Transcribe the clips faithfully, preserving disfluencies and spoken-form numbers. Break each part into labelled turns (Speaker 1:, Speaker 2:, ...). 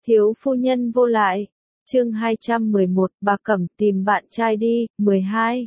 Speaker 1: Thiếu phu nhân vô lại. Chương hai trăm mười một, bà Cẩm tìm bạn trai đi. mười hai.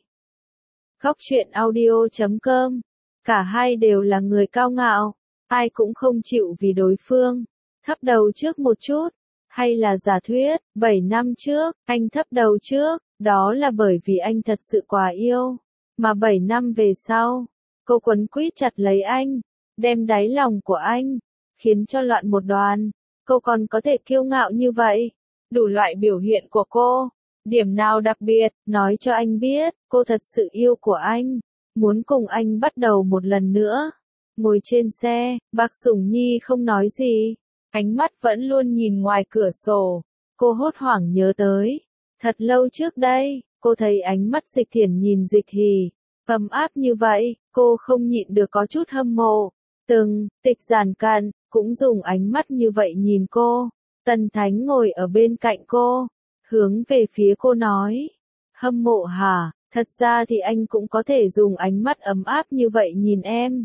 Speaker 1: Góc truyện audio chấm com. Cả hai đều là người cao ngạo, ai cũng không chịu vì đối phương thấp đầu trước một chút. Hay là giả thuyết, bảy năm trước, anh thấp đầu trước, đó là bởi vì anh thật sự quá yêu. Mà bảy năm về sau, cô quấn quýt chặt lấy anh, đem đáy lòng của anh, khiến cho loạn một đoàn. Cô còn có thể kiêu ngạo như vậy. Đủ loại biểu hiện của cô, điểm nào đặc biệt, nói cho anh biết, cô thật sự yêu của anh, muốn cùng anh bắt đầu một lần nữa. Ngồi trên xe, bác Sủng Nhi không nói gì, ánh mắt vẫn luôn nhìn ngoài cửa sổ. Cô hốt hoảng nhớ tới, thật lâu trước đây, cô thấy ánh mắt Dịch Thiển nhìn Dịch Hỉ, ấm áp như vậy, cô không nhịn được có chút hâm mộ. Từng, Tịch Giản Cận, cũng dùng ánh mắt như vậy nhìn cô. Tần Thánh ngồi ở bên cạnh cô, hướng về phía cô nói, hâm mộ hả, thật ra thì anh cũng có thể dùng ánh mắt ấm áp như vậy nhìn em.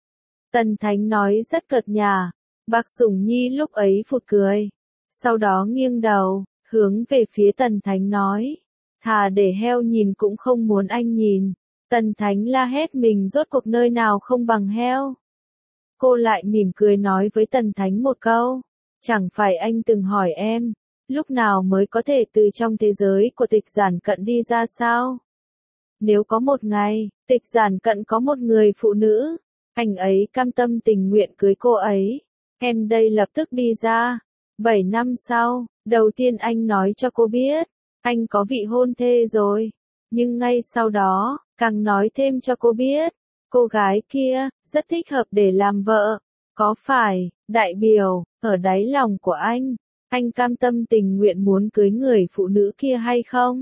Speaker 1: Tần Thánh nói rất cợt nhả, bác Sủng Nhi lúc ấy phụt cười, sau đó nghiêng đầu, hướng về phía Tần Thánh nói, thà để heo nhìn cũng không muốn anh nhìn. Tần Thánh la hét mình rốt cuộc nơi nào không bằng heo. Cô lại mỉm cười nói với Tần Thánh một câu, chẳng phải anh từng hỏi em, lúc nào mới có thể từ trong thế giới của Tịch Giản Cận đi ra sao? Nếu có một ngày, Tịch Giản Cận có một người phụ nữ, anh ấy cam tâm tình nguyện cưới cô ấy, em đây lập tức đi ra. Bảy năm sau, đầu tiên anh nói cho cô biết, anh có vị hôn thê rồi, nhưng ngay sau đó, càng nói thêm cho cô biết, cô gái kia, rất thích hợp để làm vợ. Có phải, đại biểu, ở đáy lòng của anh, anh cam tâm tình nguyện muốn cưới người phụ nữ kia hay không?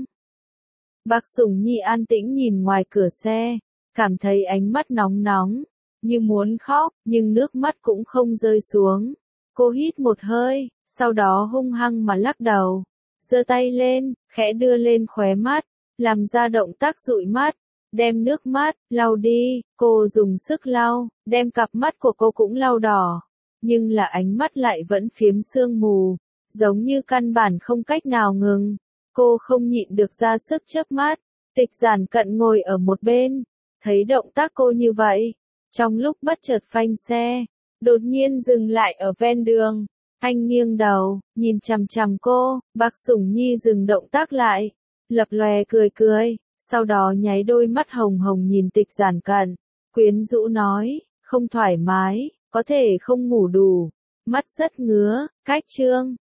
Speaker 1: Bác Sủng Nhi an tĩnh nhìn ngoài cửa xe, cảm thấy ánh mắt nóng nóng, như muốn khóc, nhưng nước mắt cũng không rơi xuống. Cô hít một hơi, sau đó hung hăng mà lắc đầu, giơ tay lên, khẽ đưa lên khóe mắt, làm ra động tác dụi mắt, đem nước mắt lau đi. Cô dùng sức lau, đem cặp mắt của cô cũng lau đỏ, nhưng là ánh mắt lại vẫn phiếm sương mù, giống như căn bản không cách nào ngừng. Cô không nhịn được ra sức chớp mắt. Tịch Giản Cận ngồi ở một bên, thấy động tác cô như vậy, trong lúc bất chợt phanh xe, đột nhiên dừng lại ở ven đường. Anh nghiêng đầu, nhìn chằm chằm cô. Bác Sủng Nhi dừng động tác lại, lập lòe cười cười, sau đó nháy đôi mắt hồng hồng nhìn Tịch Giản Cận, quyến rũ nói, không thoải mái, có thể không ngủ đủ, mắt rất ngứa. Cách chương